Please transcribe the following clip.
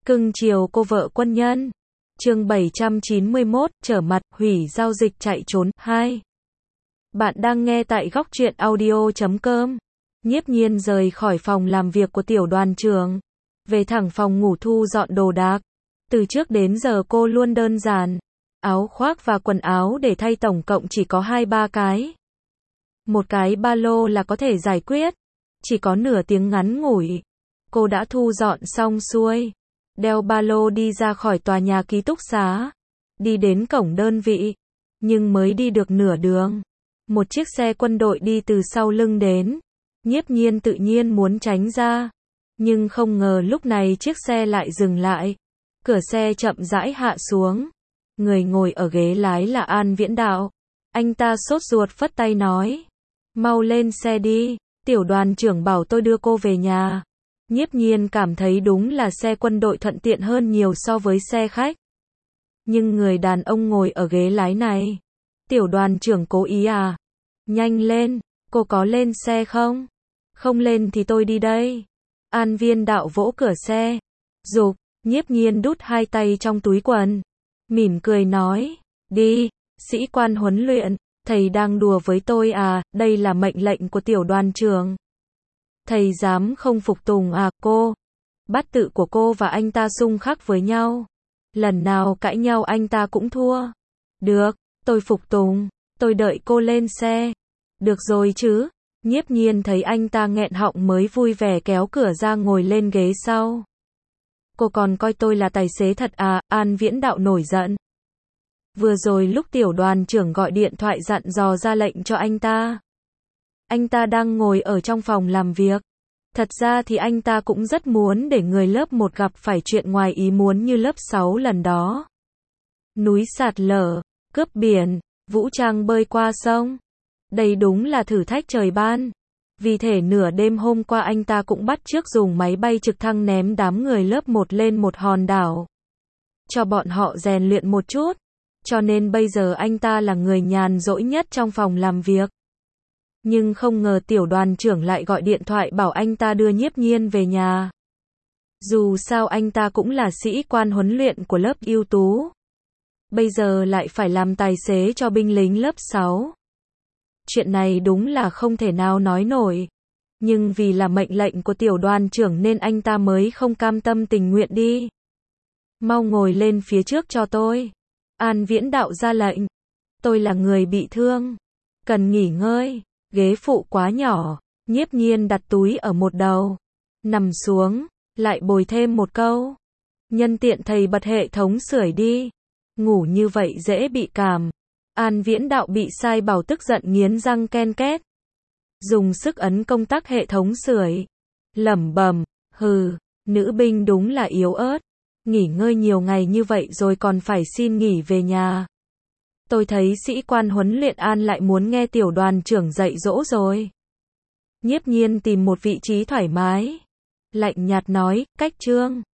Cưng chiều cô vợ quân nhân. Chương 791, trở mặt, hủy giao dịch chạy trốn, 2. Bạn đang nghe tại góc truyện audio.com. Nhiếp Nhiên rời khỏi phòng làm việc của tiểu đoàn trưởng, về thẳng phòng ngủ thu dọn đồ đạc. Từ trước đến giờ cô luôn đơn giản. Áo khoác và quần áo để thay tổng cộng chỉ có 2-3 cái. Một cái ba lô là có thể giải quyết. Chỉ có nửa tiếng ngắn ngủi, cô đã thu dọn xong xuôi. Đeo ba lô đi ra khỏi tòa nhà ký túc xá, đi đến cổng đơn vị. Nhưng mới đi được nửa đường, một chiếc xe quân đội đi từ sau lưng đến. Nhiếp Nhiên tự nhiên muốn tránh ra, nhưng không ngờ lúc này chiếc xe lại dừng lại. Cửa xe chậm rãi hạ xuống. Người ngồi ở ghế lái là An Viễn Đạo. Anh ta sốt ruột phất tay nói: "Mau lên xe đi, tiểu đoàn trưởng bảo tôi đưa cô về nhà." Nhiếp Nhiên cảm thấy đúng là xe quân đội thuận tiện hơn nhiều so với xe khách. Nhưng người đàn ông ngồi ở ghế lái này, tiểu đoàn trưởng cố ý à? Nhanh lên, cô có lên xe không? Không lên thì tôi đi đây. An Viễn Đạo vỗ cửa xe, giục. Nhiếp Nhiên đút hai tay trong túi quần, mỉm cười nói: "Đi, sĩ quan huấn luyện, thầy đang đùa với tôi à, đây là mệnh lệnh của tiểu đoàn trưởng. Thầy dám không phục tùng à?" Cô, bát tự của cô và anh ta xung khắc với nhau. Lần nào cãi nhau anh ta cũng thua. "Được, tôi phục tùng, tôi đợi cô lên xe." "Được rồi chứ." Nhiếp Nhiên thấy anh ta nghẹn họng mới vui vẻ kéo cửa ra ngồi lên ghế sau. "Cô còn coi tôi là tài xế thật à?" An Viễn Đạo nổi giận. Vừa rồi lúc tiểu đoàn trưởng gọi điện thoại dặn dò ra lệnh cho anh ta đang ngồi ở trong phòng làm việc. Thật ra thì anh ta cũng rất muốn để người lớp 1 gặp phải chuyện ngoài ý muốn như lớp 6 lần đó. Núi sạt lở, cướp biển, vũ trang bơi qua sông. Đây đúng là thử thách trời ban. Vì thế nửa đêm hôm qua anh ta cũng bắt chước dùng máy bay trực thăng ném đám người lớp 1 lên một hòn đảo, cho bọn họ rèn luyện một chút. Cho nên bây giờ anh ta là người nhàn rỗi nhất trong phòng làm việc. Nhưng không ngờ tiểu đoàn trưởng lại gọi điện thoại bảo anh ta đưa Nhiếp Nhiên về nhà. Dù sao anh ta cũng là sĩ quan huấn luyện của lớp ưu tú, bây giờ lại phải làm tài xế cho binh lính lớp 6. Chuyện này đúng là không thể nào nói nổi. Nhưng vì là mệnh lệnh của tiểu đoàn trưởng nên anh ta mới không cam tâm tình nguyện đi. "Mau ngồi lên phía trước cho tôi." An Viễn Đạo ra lệnh. "Tôi là người bị thương, cần nghỉ ngơi. Ghế phụ quá nhỏ." Nhiếp Nhiên đặt túi ở một đầu, nằm xuống, lại bồi thêm một câu: "Nhân tiện thầy bật hệ thống sưởi đi. Ngủ như vậy dễ bị cảm." An Viễn Đạo bị sai bảo tức giận nghiến răng ken két, dùng sức ấn công tắc hệ thống sưởi, lẩm bẩm: "Hừ, nữ binh đúng là yếu ớt. Nghỉ ngơi nhiều ngày như vậy rồi còn phải xin nghỉ về nhà. Tôi thấy sĩ quan huấn luyện An lại muốn nghe tiểu đoàn trưởng dạy dỗ rồi." Nhiếp Nhiên tìm một vị trí thoải mái, lạnh nhạt nói: "Cách Trương."